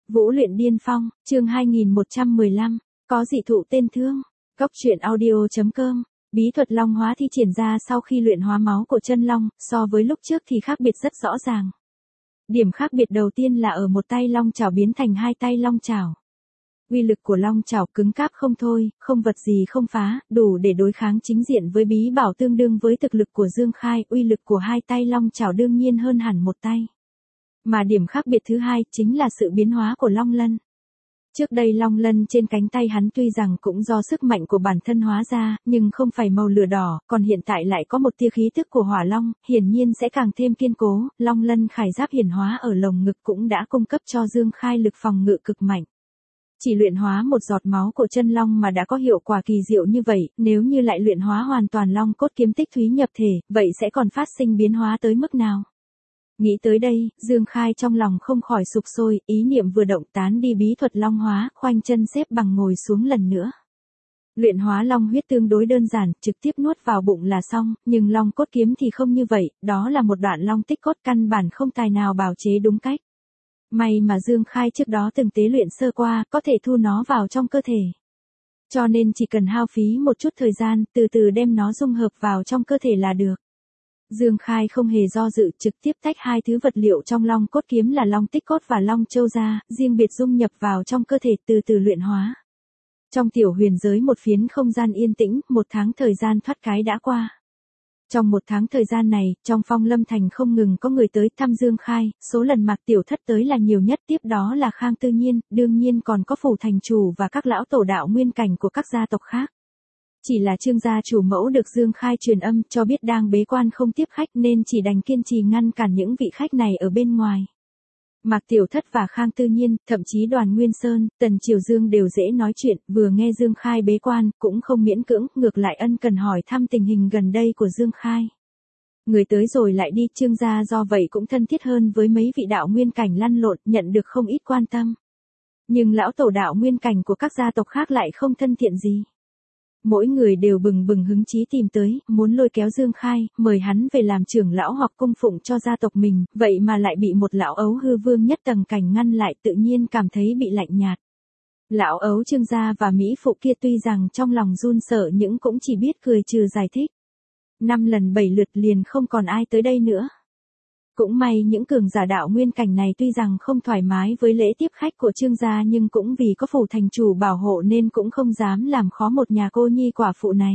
Vũ luyện điên phong, chương 2115, có dị thụ tên thương. Góc truyện audio.com. Bí thuật long hóa thi triển ra sau khi luyện hóa máu của chân long, so với lúc trước thì khác biệt rất rõ ràng. Điểm khác biệt đầu tiên là ở một tay long chảo biến thành hai tay long chảo. Uy lực của long chảo cứng cáp không thôi, không vật gì không phá, đủ để đối kháng chính diện với bí bảo tương đương với thực lực của Dương Khai, uy lực của hai tay long chảo đương nhiên hơn hẳn một tay. Mà điểm khác biệt thứ hai chính là sự biến hóa của long lân. Trước đây long lân trên cánh tay hắn tuy rằng cũng do sức mạnh của bản thân hóa ra, nhưng không phải màu lửa đỏ, còn hiện tại lại có một tia khí tức của hỏa long, hiển nhiên sẽ càng thêm kiên cố, long lân khải giáp hiển hóa ở lồng ngực cũng đã cung cấp cho Dương Khai lực phòng ngự cực mạnh. Chỉ luyện hóa một giọt máu của chân long mà đã có hiệu quả kỳ diệu như vậy, nếu như lại luyện hóa hoàn toàn long cốt kiếm tích thúy nhập thể, vậy sẽ còn phát sinh biến hóa tới mức nào? Nghĩ tới đây, Dương Khai trong lòng không khỏi sục sôi, ý niệm vừa động tán đi bí thuật long hóa, khoanh chân xếp bằng ngồi xuống lần nữa. Luyện hóa long huyết tương đối đơn giản, trực tiếp nuốt vào bụng là xong, nhưng long cốt kiếm thì không như vậy, đó là một đoạn long tích cốt căn bản không tài nào bào chế đúng cách. May mà Dương Khai trước đó từng tế luyện sơ qua, có thể thu nó vào trong cơ thể. Cho nên chỉ cần hao phí một chút thời gian, từ từ đem nó dung hợp vào trong cơ thể là được. Dương Khai không hề do dự, trực tiếp tách hai thứ vật liệu trong long cốt kiếm là long tích cốt và long châu ra, riêng biệt dung nhập vào trong cơ thể từ từ luyện hóa. Trong tiểu huyền giới một phiến không gian yên tĩnh, một tháng thời gian thoát cái đã qua. Trong một tháng thời gian này, trong Phong Lâm Thành không ngừng có người tới thăm Dương Khai, số lần Mạc Tiểu Thất tới là nhiều nhất, tiếp đó là Khang Tư Nhiên, đương nhiên còn có phủ thành chủ và các lão tổ đạo nguyên cảnh của các gia tộc khác. Chỉ là Trương gia chủ mẫu được Dương Khai truyền âm cho biết đang bế quan không tiếp khách nên chỉ đành kiên trì ngăn cản những vị khách này ở bên ngoài. Mạc Tiểu Thất và Khang Tư Nhiên, thậm chí Đoàn Nguyên Sơn, Tần Triều Dương đều dễ nói chuyện, vừa nghe Dương Khai bế quan, cũng không miễn cưỡng, ngược lại ân cần hỏi thăm tình hình gần đây của Dương Khai. Người tới rồi lại đi, Trương gia do vậy cũng thân thiết hơn với mấy vị đạo nguyên cảnh lăn lộn, nhận được không ít quan tâm. Nhưng lão tổ đạo nguyên cảnh của các gia tộc khác lại không thân thiện gì. Mỗi người đều bừng bừng hứng chí tìm tới, muốn lôi kéo Dương Khai, mời hắn về làm trưởng lão hoặc cung phụng cho gia tộc mình, vậy mà lại bị một lão ấu hư vương nhất tầng cảnh ngăn lại, tự nhiên cảm thấy bị lạnh nhạt. Lão ấu Trương gia và Mỹ phụ kia tuy rằng trong lòng run sợ nhưng cũng chỉ biết cười trừ giải thích. 5 lần 7 lượt liền không còn ai tới đây nữa. Cũng may những cường giả đạo nguyên cảnh này tuy rằng không thoải mái với lễ tiếp khách của Trương gia nhưng cũng vì có phủ thành chủ bảo hộ nên cũng không dám làm khó một nhà cô nhi quả phụ này.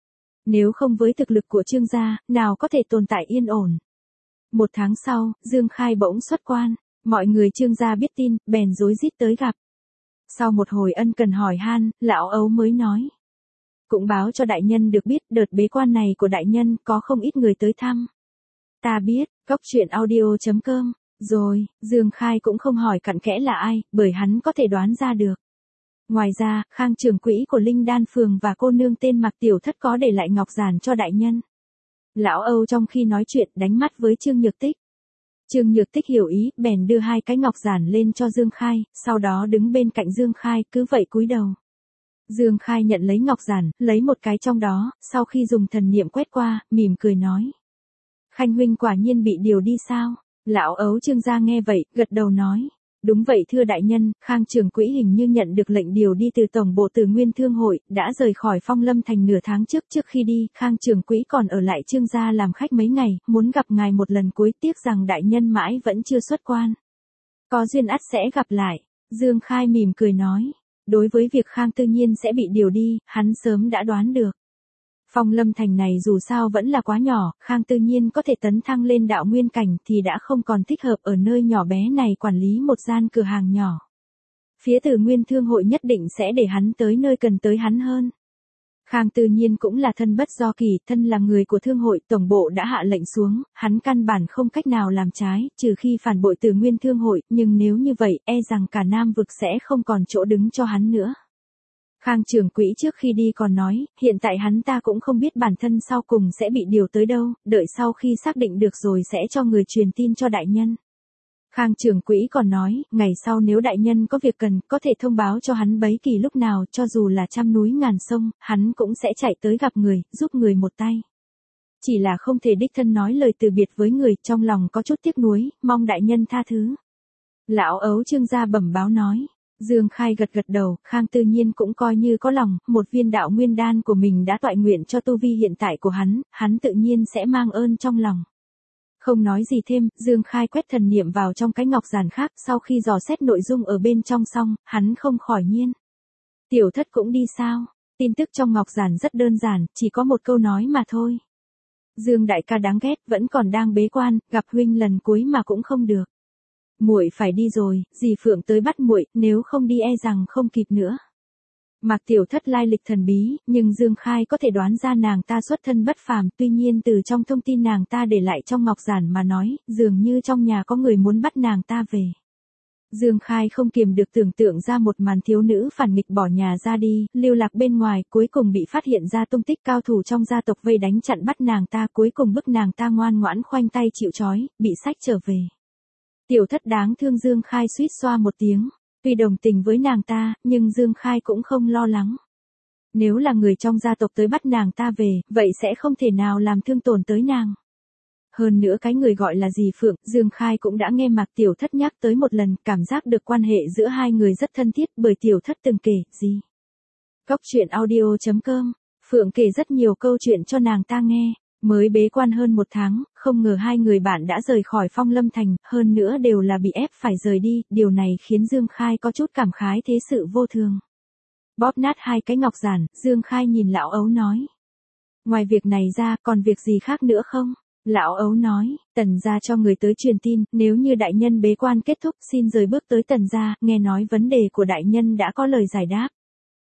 Nếu không với thực lực của Trương gia, nào có thể tồn tại yên ổn. Một tháng sau, Dương Khai bỗng xuất quan, mọi người Trương gia biết tin, bèn rối rít tới gặp. Sau một hồi ân cần hỏi han, lão ấu mới nói. Cũng báo cho đại nhân được biết đợt bế quan này của đại nhân có không ít người tới thăm. Ta biết, góc truyện audio.com, rồi, Dương Khai cũng không hỏi cặn kẽ là ai, bởi hắn có thể đoán ra được. Ngoài ra, Khang trưởng quỹ của Linh Đan Phường và cô nương tên Mạc Tiểu Thất có để lại ngọc giản cho đại nhân. Lão Âu trong khi nói chuyện đánh mắt với Trương Nhược Tích. Trương Nhược Tích hiểu ý, bèn đưa hai cái ngọc giản lên cho Dương Khai, sau đó đứng bên cạnh Dương Khai, cứ vậy cúi đầu. Dương Khai nhận lấy ngọc giản, lấy một cái trong đó, sau khi dùng thần niệm quét qua, mỉm cười nói. Khanh huynh quả nhiên bị điều đi sao? Lão ấu Trương gia nghe vậy, gật đầu nói. Đúng vậy thưa đại nhân, Khang trưởng quỹ hình như nhận được lệnh điều đi từ tổng bộ Từ Nguyên Thương hội, đã rời khỏi Phong Lâm Thành nửa tháng trước khi đi, Khang trưởng quỹ còn ở lại Trương gia làm khách mấy ngày, muốn gặp ngài một lần cuối, tiếc rằng đại nhân mãi vẫn chưa xuất quan. Có duyên ắt sẽ gặp lại, Dương Khai mỉm cười nói. Đối với việc Khang Tư Nhiên sẽ bị điều đi, hắn sớm đã đoán được. Phong Lâm Thành này dù sao vẫn là quá nhỏ, Khang Tư Nhiên có thể tấn thăng lên đạo nguyên cảnh thì đã không còn thích hợp ở nơi nhỏ bé này quản lý một gian cửa hàng nhỏ. Phía Từ Nguyên Thương hội nhất định sẽ để hắn tới nơi cần tới hắn hơn. Khang Tư Nhiên cũng là thân bất do kỳ, thân là người của thương hội, tổng bộ đã hạ lệnh xuống, hắn căn bản không cách nào làm trái, trừ khi phản bội Từ Nguyên Thương hội, nhưng nếu như vậy, e rằng cả Nam vực sẽ không còn chỗ đứng cho hắn nữa. Khang trưởng quỹ trước khi đi còn nói, hiện tại hắn ta cũng không biết bản thân sau cùng sẽ bị điều tới đâu, đợi sau khi xác định được rồi sẽ cho người truyền tin cho đại nhân. Khang trưởng quỹ còn nói, ngày sau nếu đại nhân có việc cần, có thể thông báo cho hắn bấy kỳ lúc nào, cho dù là trăm núi ngàn sông, hắn cũng sẽ chạy tới gặp người, giúp người một tay. Chỉ là không thể đích thân nói lời từ biệt với người, trong lòng có chút tiếc nuối, mong đại nhân tha thứ. Lão ấu Trương gia bẩm báo nói. Dương Khai gật gật đầu, Khang Tư Nhiên cũng coi như có lòng, một viên đạo nguyên đan của mình đã toại nguyện cho tu vi hiện tại của hắn tự nhiên sẽ mang ơn trong lòng. Không nói gì thêm, Dương Khai quét thần niệm vào trong cái ngọc giản khác, sau khi dò xét nội dung ở bên trong xong, hắn không khỏi nhiên. Tiểu thất cũng đi sao? Tin tức trong ngọc giản rất đơn giản, chỉ có một câu nói mà thôi. Dương đại ca đáng ghét, vẫn còn đang bế quan, gặp huynh lần cuối mà cũng không được. Muội phải đi rồi, dì Phượng tới bắt muội, nếu không đi e rằng không kịp nữa. Mạc Tiểu Thất lai lịch thần bí, nhưng Dương Khai có thể đoán ra nàng ta xuất thân bất phàm, tuy nhiên từ trong thông tin nàng ta để lại trong ngọc giản mà nói, dường như trong nhà có người muốn bắt nàng ta về. Dương Khai không kiềm được tưởng tượng ra một màn thiếu nữ phản nghịch bỏ nhà ra đi, lưu lạc bên ngoài, cuối cùng bị phát hiện ra tung tích cao thủ trong gia tộc vây đánh chặn bắt nàng ta, cuối cùng bức nàng ta ngoan ngoãn khoanh tay chịu trói, bị xách trở về. Tiểu Thất đáng thương, Dương Khai suýt xoa một tiếng. Tuy đồng tình với nàng ta, nhưng Dương Khai cũng không lo lắng. Nếu là người trong gia tộc tới bắt nàng ta về, vậy sẽ không thể nào làm thương tổn tới nàng. Hơn nữa cái người gọi là dì Phượng, Dương Khai cũng đã nghe Mạc Tiểu Thất nhắc tới một lần, cảm giác được quan hệ giữa hai người rất thân thiết, bởi Tiểu Thất từng kể, gì. Góc truyện audio.com, Phượng kể rất nhiều câu chuyện cho nàng ta nghe. Mới bế quan hơn 1 tháng, không ngờ hai người bạn đã rời khỏi Phong Lâm Thành, hơn nữa đều là bị ép phải rời đi, điều này khiến Dương Khai có chút cảm khái thế sự vô thường. Bóp nát hai cái ngọc giản, Dương Khai nhìn lão ấu nói. Ngoài việc này ra, còn việc gì khác nữa không? Lão ấu nói, Tần gia cho người tới truyền tin, nếu như đại nhân bế quan kết thúc xin rời bước tới Tần gia, nghe nói vấn đề của đại nhân đã có lời giải đáp.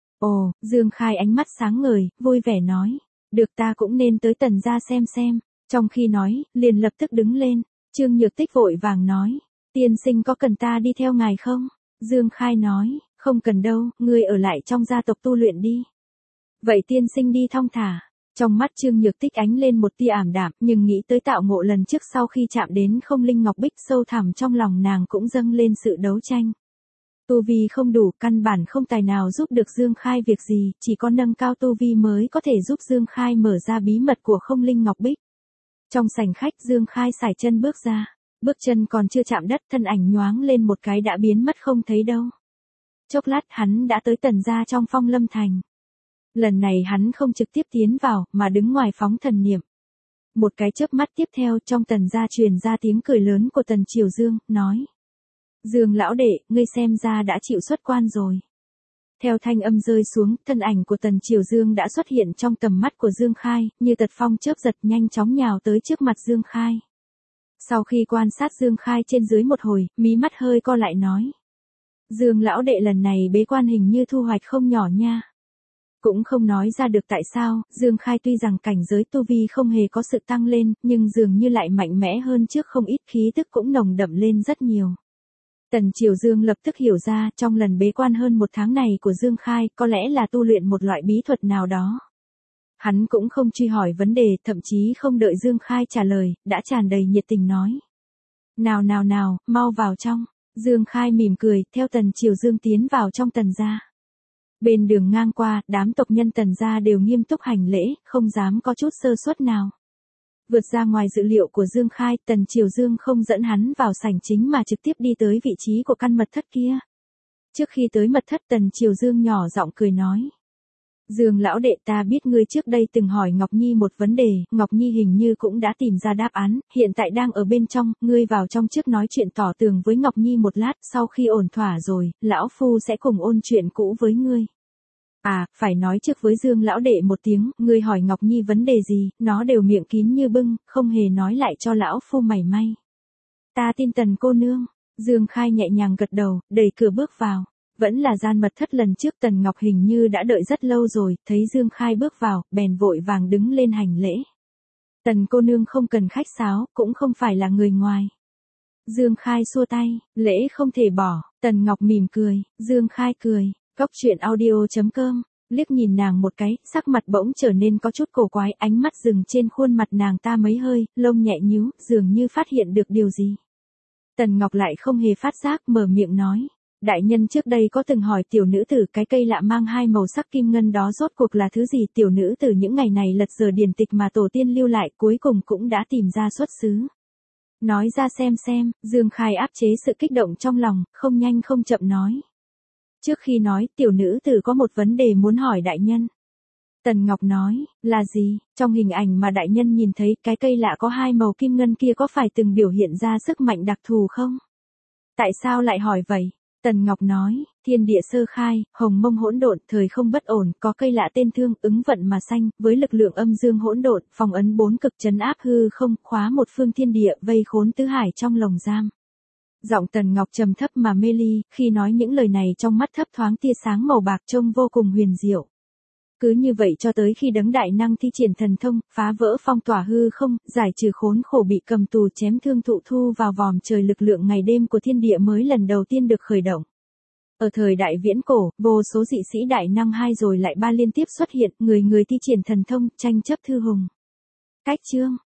Ồ, Dương Khai ánh mắt sáng ngời, vui vẻ nói. Được, ta cũng nên tới Tần gia xem. Trong khi nói, liền lập tức đứng lên. Trương Nhược Tích vội vàng nói. Tiên sinh có cần ta đi theo ngài không? Dương Khai nói, không cần đâu, ngươi ở lại trong gia tộc tu luyện đi. Vậy tiên sinh đi thong thả. Trong mắt Trương Nhược Tích ánh lên một tia ảm đạm, nhưng nghĩ tới tạo ngộ lần trước sau khi chạm đến không linh ngọc bích, sâu thẳm trong lòng nàng cũng dâng lên sự đấu tranh. Tu vi không đủ, căn bản không tài nào giúp được Dương Khai việc gì, chỉ có nâng cao tu vi mới có thể giúp Dương Khai mở ra bí mật của không linh ngọc bích. Trong sảnh khách, Dương Khai sải chân bước ra, bước chân còn chưa chạm đất, thân ảnh nhoáng lên một cái đã biến mất không thấy đâu. Chốc lát hắn đã tới Tần gia trong Phong Lâm Thành. Lần này hắn không trực tiếp tiến vào, mà đứng ngoài phóng thần niệm. Một cái chớp mắt tiếp theo, trong Tần gia truyền ra tiếng cười lớn của Tần Triều Dương, nói. Dương lão đệ, ngươi xem ra đã chịu xuất quan rồi. Theo thanh âm rơi xuống, thân ảnh của Tần Triều Dương đã xuất hiện trong tầm mắt của Dương Khai, như tật phong chớp giật nhanh chóng nhào tới trước mặt Dương Khai. Sau khi quan sát Dương Khai trên dưới một hồi, mí mắt hơi co lại nói. Dương lão đệ lần này bế quan hình như thu hoạch không nhỏ nha. Cũng không nói ra được tại sao, Dương Khai tuy rằng cảnh giới tu vi không hề có sự tăng lên, nhưng dường như lại mạnh mẽ hơn trước không ít, khí tức cũng nồng đậm lên rất nhiều. Tần Triều Dương lập tức hiểu ra, trong lần bế quan hơn 1 tháng này của Dương Khai, có lẽ là tu luyện một loại bí thuật nào đó. Hắn cũng không truy hỏi vấn đề, thậm chí không đợi Dương Khai trả lời, đã tràn đầy nhiệt tình nói. Nào, mau vào trong. Dương Khai mỉm cười, theo Tần Triều Dương tiến vào trong Tần gia. Bên đường ngang qua, đám tộc nhân Tần gia đều nghiêm túc hành lễ, không dám có chút sơ suất nào. Vượt ra ngoài dự liệu của Dương Khai, Tần Triều Dương không dẫn hắn vào sảnh chính mà trực tiếp đi tới vị trí của căn mật thất kia. Trước khi tới mật thất, Tần Triều Dương nhỏ giọng cười nói. Dương lão đệ, ta biết ngươi trước đây từng hỏi Ngọc Nhi một vấn đề, Ngọc Nhi hình như cũng đã tìm ra đáp án, hiện tại đang ở bên trong, ngươi vào trong trước nói chuyện tỏ tường với Ngọc Nhi một lát, sau khi ổn thỏa rồi, lão phu sẽ cùng ôn chuyện cũ với ngươi. À, phải nói trước với Dương lão đệ một tiếng, ngươi hỏi Ngọc Nhi vấn đề gì, nó đều miệng kín như bưng, không hề nói lại cho lão phu mảy may. Ta tin Tần cô nương. Dương Khai nhẹ nhàng gật đầu, đẩy cửa bước vào. Vẫn là gian mật thất lần trước, Tần Ngọc hình như đã đợi rất lâu rồi, thấy Dương Khai bước vào, bèn vội vàng đứng lên hành lễ. Tần cô nương không cần khách sáo, cũng không phải là người ngoài. Dương Khai xua tay, lễ không thể bỏ. Tần Ngọc mỉm cười, Dương Khai cười. Góc truyện audio.com, liếc nhìn nàng một cái, sắc mặt bỗng trở nên có chút cổ quái, ánh mắt dừng trên khuôn mặt nàng ta mấy hơi, lông nhẹ nhíu, dường như phát hiện được điều gì. Tần Ngọc lại không hề phát giác, mở miệng nói. Đại nhân trước đây có từng hỏi tiểu nữ tử cái cây lạ mang 2 màu sắc kim ngân đó rốt cuộc là thứ gì, tiểu nữ tử những ngày này lật dở điển tịch mà tổ tiên lưu lại, cuối cùng cũng đã tìm ra xuất xứ. Nói ra xem, Dương Khai áp chế sự kích động trong lòng, không nhanh không chậm nói. Trước khi nói, tiểu nữ tử có một vấn đề muốn hỏi đại nhân. Tần Ngọc nói, là gì, trong hình ảnh mà đại nhân nhìn thấy cái cây lạ có hai màu kim ngân kia có phải từng biểu hiện ra sức mạnh đặc thù không? Tại sao lại hỏi vậy? Tần Ngọc nói, thiên địa sơ khai, hồng mông hỗn độn, thời không bất ổn, có cây lạ tên thương, ứng vận mà sanh, với lực lượng âm dương hỗn độn, phong ấn bốn cực trấn áp hư không, khóa một phương thiên địa, vây khốn tứ hải trong lồng giam. Giọng Tần Ngọc trầm thấp mà mê ly, khi nói những lời này trong mắt thấp thoáng tia sáng màu bạc trông vô cùng huyền diệu. Cứ như vậy cho tới khi đấng đại năng thi triển thần thông, phá vỡ phong tỏa hư không, giải trừ khốn khổ bị cầm tù chém thương thụ thu vào vòm trời, lực lượng ngày đêm của thiên địa mới lần đầu tiên được khởi động. Ở thời đại viễn cổ, vô số dị sĩ đại năng hai rồi lại ba liên tiếp xuất hiện, người người thi triển thần thông, tranh chấp thư hùng. Cách chương